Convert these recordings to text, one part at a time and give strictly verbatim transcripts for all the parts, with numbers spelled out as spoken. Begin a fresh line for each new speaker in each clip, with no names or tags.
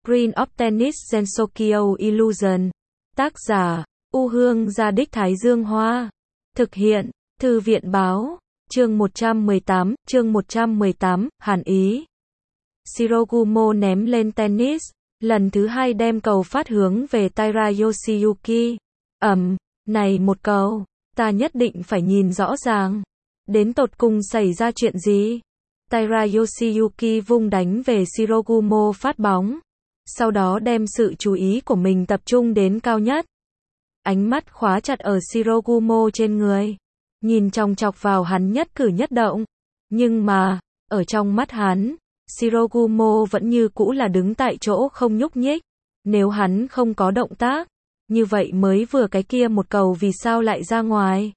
Screen of Tennis Gensokyo Illusion. Tác giả, U Hương Gia Đích Thái Dương Hoa. Thực hiện, Thư viện Báo. Chương một trăm mười tám, chương một trăm mười tám, Hàn Ý. Shirogumo ném lên tennis, lần thứ hai đem cầu phát hướng về Taira Yoshiyuki. Ầm, này một cầu, ta nhất định phải nhìn rõ ràng. Đến tột cùng xảy ra chuyện gì? Taira Yoshiyuki vung đánh về Shirogumo phát bóng. Sau đó đem sự chú ý của mình tập trung đến cao nhất. Ánh mắt khóa chặt ở Shirogumo trên người. Nhìn chòng chọc vào hắn nhất cử nhất động. Nhưng mà, ở trong mắt hắn, Shirogumo vẫn như cũ là đứng tại chỗ không nhúc nhích. Nếu hắn không có động tác, như vậy mới vừa cái kia một cầu vì sao lại ra ngoài?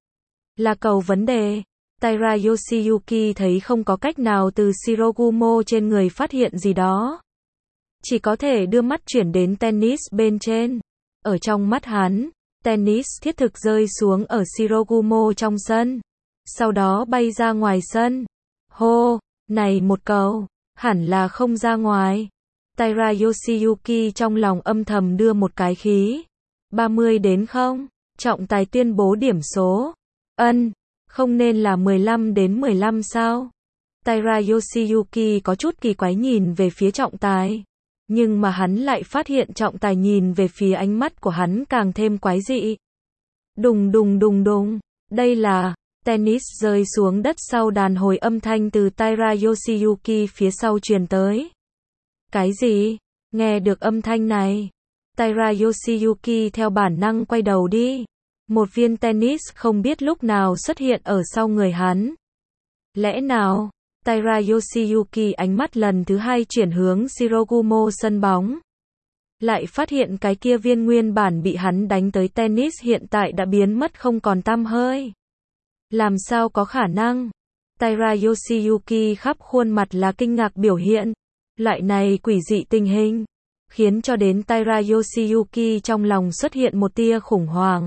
Là cầu vấn đề. Taira Yoshiyuki thấy không có cách nào từ Shirogumo trên người phát hiện gì đó. Chỉ có thể đưa mắt chuyển đến tennis bên trên. Ở trong mắt hắn, tennis thiết thực rơi xuống ở Shirogumo trong sân. Sau đó bay ra ngoài sân. Hô, này một cầu, hẳn là không ra ngoài. Taira Yoshiyuki trong lòng âm thầm đưa một cái khí. ba mươi đến không, trọng tài tuyên bố điểm số. Ân, không nên là mười lăm đến mười lăm sao? Taira Yoshiyuki có chút kỳ quái nhìn về phía trọng tài. Nhưng mà hắn lại phát hiện trọng tài nhìn về phía ánh mắt của hắn càng thêm quái dị. Đùng đùng đùng đùng, đây là, tennis rơi xuống đất sau đàn hồi âm thanh từ Taira Yoshiyuki phía sau truyền tới. Cái gì? Nghe được âm thanh này, Taira Yoshiyuki theo bản năng quay đầu đi. Một viên tennis không biết lúc nào xuất hiện ở sau người hắn. Lẽ nào? Taira Yoshiyuki ánh mắt lần thứ hai chuyển hướng Shirogumo sân bóng. Lại phát hiện cái kia viên nguyên bản bị hắn đánh tới tennis hiện tại đã biến mất không còn tăm hơi. Làm sao có khả năng? Taira Yoshiyuki khắp khuôn mặt là kinh ngạc biểu hiện. Loại này quỷ dị tình hình, khiến cho đến Taira Yoshiyuki trong lòng xuất hiện một tia khủng hoảng.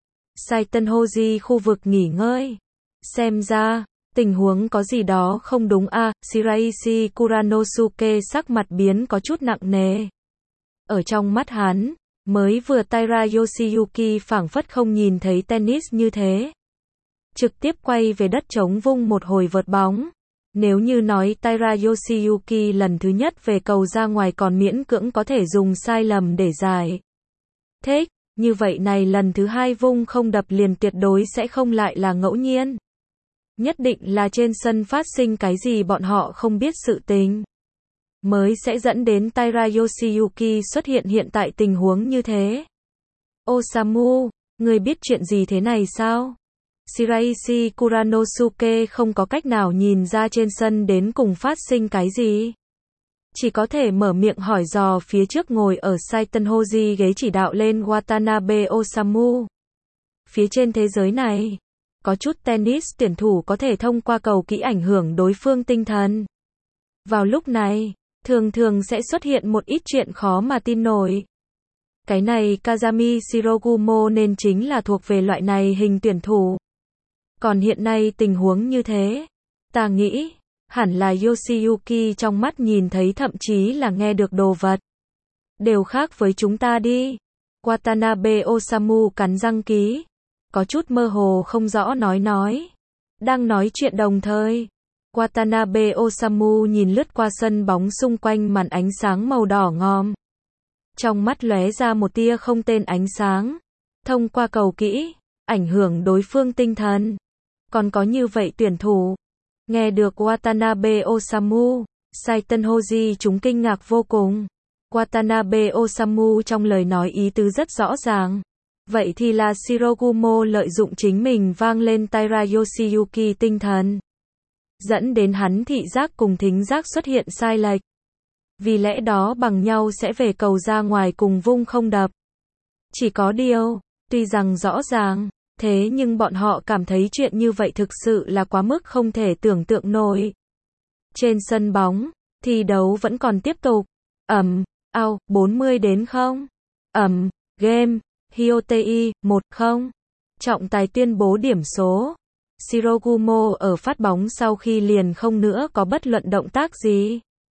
Saitenhoji khu vực nghỉ ngơi. Xem ra, tình huống có gì đó không đúng a. À, Shiraishi Kuranosuke sắc mặt biến có chút nặng nề. Ở trong mắt hắn, mới vừa Taira Yoshiyuki phảng phất không nhìn thấy tennis như thế. Trực tiếp quay về đất trống vung một hồi vợt bóng. Nếu như nói Taira Yoshiyuki lần thứ nhất về cầu ra ngoài còn miễn cưỡng có thể dùng sai lầm để giải thích, như vậy này lần thứ hai vung không đập liền tuyệt đối sẽ không lại là ngẫu nhiên. Nhất định là trên sân phát sinh cái gì bọn họ không biết sự tình. Mới sẽ dẫn đến Taira Yoshiyuki xuất hiện hiện tại tình huống như thế. Osamu, người biết chuyện gì thế này sao? Shiraishi Kuranosuke không có cách nào nhìn ra trên sân đến cùng phát sinh cái gì. Chỉ có thể mở miệng hỏi dò phía trước ngồi ở Saitenhoji ghế chỉ đạo lên Watanabe Osamu. Phía trên thế giới này, có chút tennis tuyển thủ có thể thông qua cầu kỹ ảnh hưởng đối phương tinh thần. Vào lúc này, thường thường sẽ xuất hiện một ít chuyện khó mà tin nổi. Cái này Kazami Shirogumo nên chính là thuộc về loại này hình tuyển thủ. Còn hiện nay tình huống như thế, ta nghĩ, hẳn là Yoshiyuki trong mắt nhìn thấy thậm chí là nghe được đồ vật. Đều khác với chúng ta đi. Watanabe Osamu cắn răng ký. Có chút mơ hồ không rõ nói nói. Đang nói chuyện đồng thời, Watanabe Osamu nhìn lướt qua sân bóng xung quanh màn ánh sáng màu đỏ ngòm. Trong mắt lóe ra một tia không tên ánh sáng. Thông qua cầu kỹ, ảnh hưởng đối phương tinh thần. Còn có như vậy tuyển thủ. Nghe được Watanabe Osamu, Saitenhoji chúng kinh ngạc vô cùng. Watanabe Osamu trong lời nói ý tứ rất rõ ràng. Vậy thì là Shirogumo lợi dụng chính mình vang lên Taira Yoshiyuki tinh thần. Dẫn đến hắn thị giác cùng thính giác xuất hiện sai lệch. Vì lẽ đó bằng nhau sẽ về cầu ra ngoài cùng vung không đập. Chỉ có điều, tuy rằng rõ ràng, thế nhưng bọn họ cảm thấy chuyện như vậy thực sự là quá mức không thể tưởng tượng nổi. Trên sân bóng, thi đấu vẫn còn tiếp tục. Ầm, ao, bốn mươi đến không. Ầm, game, Hyotei, một không. Trọng tài tuyên bố điểm số. Shirogumo ở phát bóng sau khi liền không nữa có bất luận động tác gì.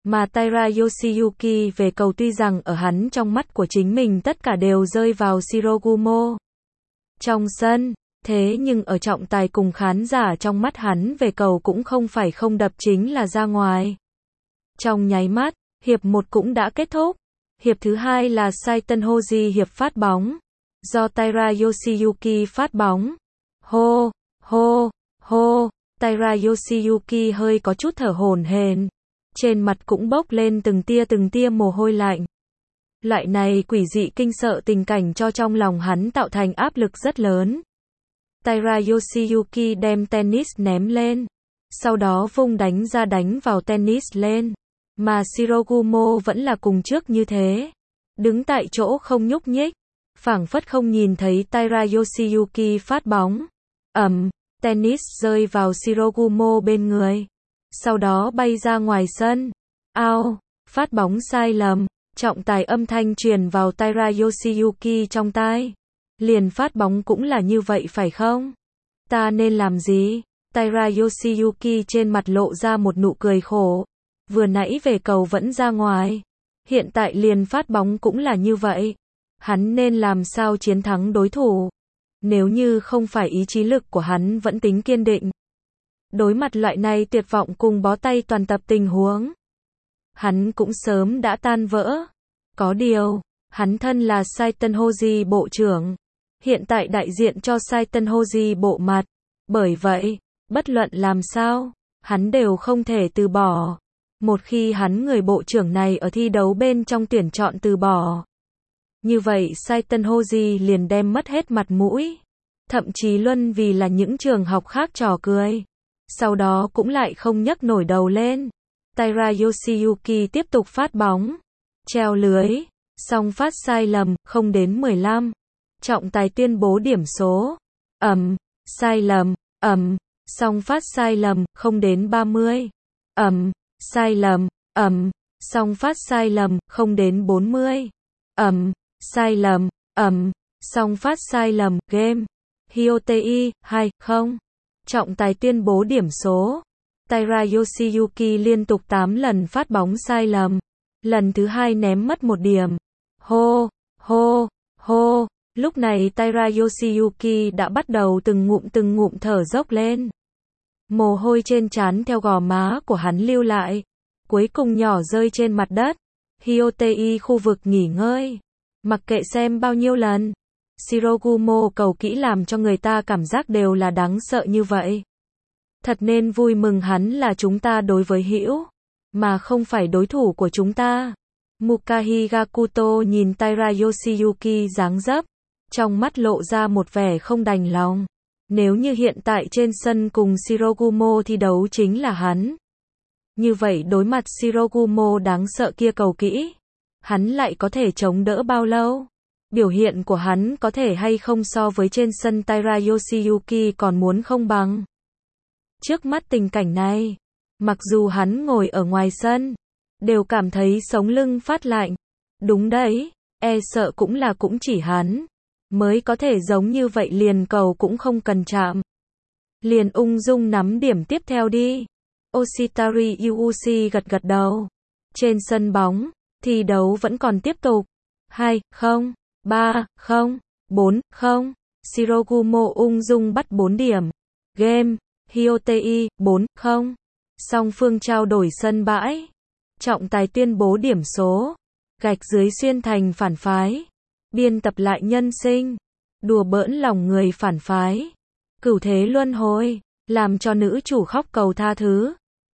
Mà Taira Yoshiyuki về cầu tuy rằng ở hắn trong mắt của chính mình tất cả đều rơi vào Shirogumo trong sân, thế nhưng ở trọng tài cùng khán giả trong mắt hắn về cầu cũng không phải không đập chính là ra ngoài. Trong nháy mắt, hiệp một cũng đã kết thúc. Hiệp thứ hai là Saiten Hoji hiệp phát bóng, do Taira Yoshiyuki phát bóng. Hô, hô, hô, Taira Yoshiyuki hơi có chút thở hổn hển, trên mặt cũng bốc lên từng tia từng tia mồ hôi lạnh. Loại này quỷ dị kinh sợ tình cảnh cho trong lòng hắn tạo thành áp lực rất lớn. Taira Yoshiyuki đem tennis ném lên, sau đó vung đánh ra đánh vào tennis lên. Mà Shirogumo vẫn là cùng trước như thế, đứng tại chỗ không nhúc nhích, phảng phất không nhìn thấy Taira Yoshiyuki phát bóng. Ầm, tennis rơi vào Shirogumo bên người, sau đó bay ra ngoài sân. Ao, phát bóng sai lầm, trọng tài âm thanh truyền vào Taira Yoshiyuki trong tai. Liền phát bóng cũng là như vậy phải không? Ta nên làm gì? Taira Yoshiyuki trên mặt lộ ra một nụ cười khổ. Vừa nãy về cầu vẫn ra ngoài, hiện tại liền phát bóng cũng là như vậy. Hắn nên làm sao chiến thắng đối thủ? Nếu như không phải ý chí lực của hắn vẫn tính kiên định. Đối mặt loại này tuyệt vọng cùng bó tay toàn tập tình huống, hắn cũng sớm đã tan vỡ. Có điều, hắn thân là Saiten Hoji bộ trưởng, hiện tại đại diện cho Saiten Hoji bộ mặt. Bởi vậy, bất luận làm sao, hắn đều không thể từ bỏ. Một khi hắn người bộ trưởng này ở thi đấu bên trong tuyển chọn từ bỏ, như vậy Saiten Hoji liền đem mất hết mặt mũi, thậm chí luân vì là những trường học khác trò cười. Sau đó cũng lại không nhấc nổi đầu lên. Taira Yoshiyuki tiếp tục phát bóng, treo lưới, song phát sai lầm, không đến mười lăm. Trọng tài tuyên bố điểm số. Ầm, sai lầm, ầm, song phát sai lầm, không đến ba mươi. Ầm, sai lầm, ầm, song phát sai lầm, không đến bốn mươi. Ầm, sai lầm, ầm, song phát sai lầm, game. Hyotei, hai không. Trọng tài tuyên bố điểm số. Taira Yoshiyuki liên tục tám lần phát bóng sai lầm. Lần thứ hai ném mất một điểm. Hô, hô, hô. Lúc này Taira Yoshiyuki đã bắt đầu từng ngụm từng ngụm thở dốc lên. Mồ hôi trên trán theo gò má của hắn lưu lại, cuối cùng nhỏ rơi trên mặt đất. Hyotei khu vực nghỉ ngơi. Mặc kệ xem bao nhiêu lần, Shirogumo cầu kỹ làm cho người ta cảm giác đều là đáng sợ như vậy. Thật nên vui mừng hắn là chúng ta đối với hữu, mà không phải đối thủ của chúng ta. Mukahi Gakuto nhìn Taira Yoshiyuki dáng dấp, trong mắt lộ ra một vẻ không đành lòng. Nếu như hiện tại trên sân cùng Shirogumo thi đấu chính là hắn, như vậy đối mặt Shirogumo đáng sợ kia cầu kỹ, hắn lại có thể chống đỡ bao lâu? Biểu hiện của hắn có thể hay không so với trên sân Taira Yoshiyuki còn muốn không bằng. Trước mắt tình cảnh này, mặc dù hắn ngồi ở ngoài sân, đều cảm thấy sống lưng phát lạnh. Đúng đấy, e sợ cũng là cũng chỉ hắn mới có thể giống như vậy, liền cầu cũng không cần chạm, liền ung dung nắm điểm tiếp theo đi. Oshitari Yuuchi gật gật đầu. Trên sân bóng, thi đấu vẫn còn tiếp tục. hai không, ba không, bốn không. Shirogumo ung dung bắt bốn điểm. Game. Hyotei, bốn không. Song phương trao đổi sân bãi. Trọng tài tuyên bố điểm số. Gạch dưới xuyên thành phản phái. Biên tập lại nhân sinh. Đùa bỡn lòng người phản phái. Cửu thế luân hồi. Làm cho nữ chủ khóc cầu tha thứ.